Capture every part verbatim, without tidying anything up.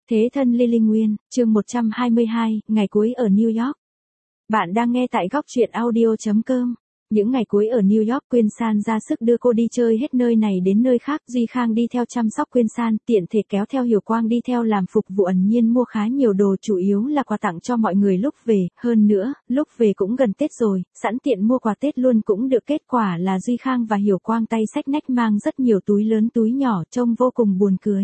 Thế thân Lily Nguyên, chương một trăm hai mươi hai, ngày cuối ở New York. Bạn đang nghe tại góc truyện audio chấm com. Những ngày cuối ở New York, Quyên San ra sức đưa cô đi chơi hết nơi này đến nơi khác. Duy Khang đi theo chăm sóc Quyên San, tiện thể kéo theo Hiểu Quang đi theo làm phục vụ, ẩn nhiên mua khá nhiều đồ, chủ yếu là quà tặng cho mọi người lúc về. Hơn nữa, lúc về cũng gần Tết rồi, sẵn tiện mua quà Tết luôn cũng được. Kết quả là Duy Khang và Hiểu Quang tay xách nách mang rất nhiều túi lớn túi nhỏ, trông vô cùng buồn cười.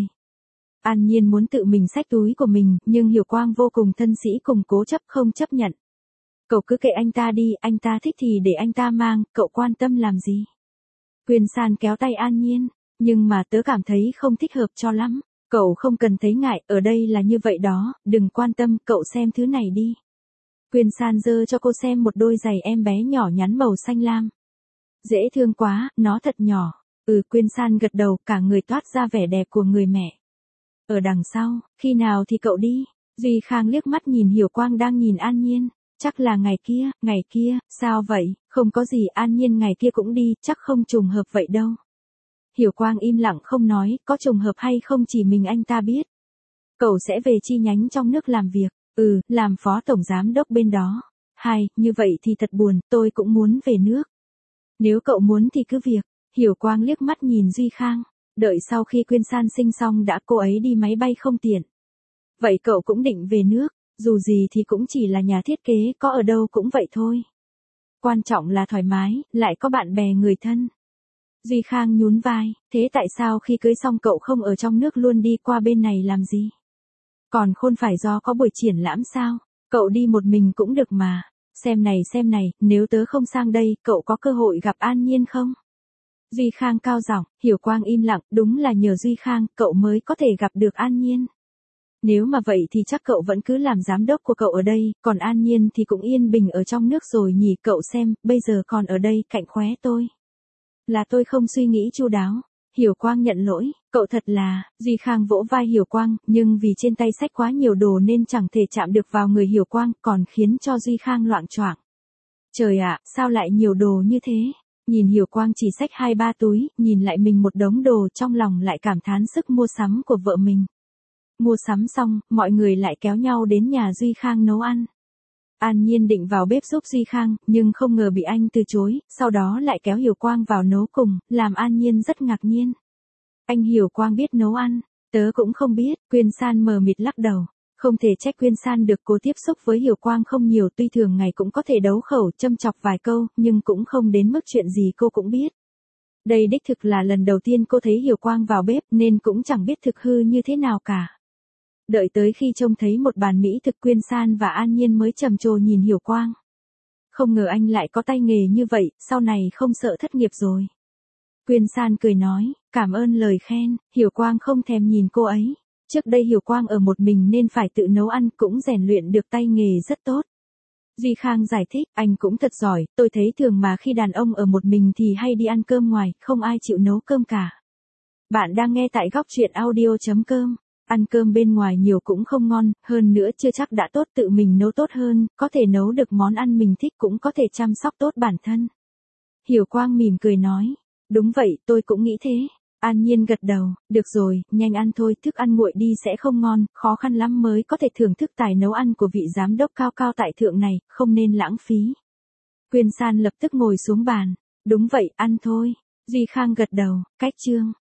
An Nhiên muốn tự mình xách túi của mình, nhưng Hiểu Quang vô cùng thân sĩ cùng cố chấp không chấp nhận. Cậu cứ kệ anh ta đi, anh ta thích thì để anh ta mang, cậu quan tâm làm gì? Quyên San kéo tay An Nhiên, nhưng mà tớ cảm thấy không thích hợp cho lắm. Cậu không cần thấy ngại, ở đây là như vậy đó, đừng quan tâm, cậu xem thứ này đi. Quyên San giơ cho cô xem một đôi giày em bé nhỏ nhắn màu xanh lam. Dễ thương quá, nó thật nhỏ. Ừ, Quyên San gật đầu, cả người toát ra vẻ đẹp của người mẹ. Ở đằng sau, khi nào thì cậu đi? Duy Khang liếc mắt nhìn Hiểu Quang đang nhìn An Nhiên. Chắc là ngày kia, ngày kia, sao vậy? Không có gì, An Nhiên ngày kia cũng đi, chắc không trùng hợp vậy đâu. Hiểu Quang im lặng không nói, có trùng hợp hay không chỉ mình anh ta biết. Cậu sẽ về chi nhánh trong nước làm việc, ừ, làm phó tổng giám đốc bên đó. Hai, như vậy thì thật buồn, tôi cũng muốn về nước. Nếu cậu muốn thì cứ việc. Hiểu Quang liếc mắt nhìn Duy Khang. Đợi sau khi Quyên San sinh xong đã, cô ấy đi máy bay không tiện. Vậy cậu cũng định về nước, dù gì thì cũng chỉ là nhà thiết kế, có ở đâu cũng vậy thôi. Quan trọng là thoải mái, lại có bạn bè người thân. Duy Khang nhún vai, thế tại sao khi cưới xong cậu không ở trong nước luôn đi qua bên này làm gì? Còn khôn phải do có buổi triển lãm sao? Cậu đi một mình cũng được mà. Xem này xem này, nếu tớ không sang đây, cậu có cơ hội gặp An Nhiên không? Duy Khang cao giọng. Hiểu Quang im lặng, đúng là nhờ Duy Khang, cậu mới có thể gặp được An Nhiên. Nếu mà vậy thì chắc cậu vẫn cứ làm giám đốc của cậu ở đây, còn An Nhiên thì cũng yên bình ở trong nước rồi nhỉ. Cậu xem, bây giờ còn ở đây cạnh khóe tôi. Là tôi không suy nghĩ chu đáo. Hiểu Quang nhận lỗi, cậu thật là. Duy Khang vỗ vai Hiểu Quang, nhưng vì trên tay xách quá nhiều đồ nên chẳng thể chạm được vào người Hiểu Quang, còn khiến cho Duy Khang loạng choạng. Trời ạ, sao lại nhiều đồ như thế? Nhìn Hiểu Quang chỉ xách hai ba túi, nhìn lại mình một đống đồ, trong lòng lại cảm thán sức mua sắm của vợ mình. Mua sắm xong, mọi người lại kéo nhau đến nhà Duy Khang nấu ăn. An Nhiên định vào bếp giúp Duy Khang, nhưng không ngờ bị anh từ chối, sau đó lại kéo Hiểu Quang vào nấu cùng, làm An Nhiên rất ngạc nhiên. Anh Hiểu Quang biết nấu ăn, tớ cũng không biết. Quyên San mờ mịt lắc đầu. Không thể trách Quyên San được, cô tiếp xúc với Hiểu Quang không nhiều, tuy thường ngày cũng có thể đấu khẩu châm chọc vài câu, nhưng cũng không đến mức chuyện gì cô cũng biết. Đây đích thực là lần đầu tiên cô thấy Hiểu Quang vào bếp nên cũng chẳng biết thực hư như thế nào cả. Đợi tới khi trông thấy một bàn mỹ thực, Quyên San và An Nhiên mới trầm trồ nhìn Hiểu Quang. Không ngờ anh lại có tay nghề như vậy, sau này không sợ thất nghiệp rồi. Quyên San cười nói, cảm ơn lời khen. Hiểu Quang không thèm nhìn cô ấy. Trước đây Hiểu Quang ở một mình nên phải tự nấu ăn, cũng rèn luyện được tay nghề rất tốt. Duy Khang giải thích, anh cũng thật giỏi, tôi thấy thường mà khi đàn ông ở một mình thì hay đi ăn cơm ngoài, không ai chịu nấu cơm cả. Bạn đang nghe tại góc truyện audio chấm com. Ăn cơm bên ngoài nhiều cũng không ngon, hơn nữa chưa chắc đã tốt, tự mình nấu tốt hơn, có thể nấu được món ăn mình thích, cũng có thể chăm sóc tốt bản thân. Hiểu Quang mỉm cười nói, đúng vậy, tôi cũng nghĩ thế. An Nhiên gật đầu, được rồi, nhanh ăn thôi, thức ăn nguội đi sẽ không ngon, khó khăn lắm mới có thể thưởng thức tài nấu ăn của vị giám đốc cao cao tại thượng này, không nên lãng phí. Quyên San lập tức ngồi xuống bàn, đúng vậy, ăn thôi. Duy Khang gật đầu, cách chương.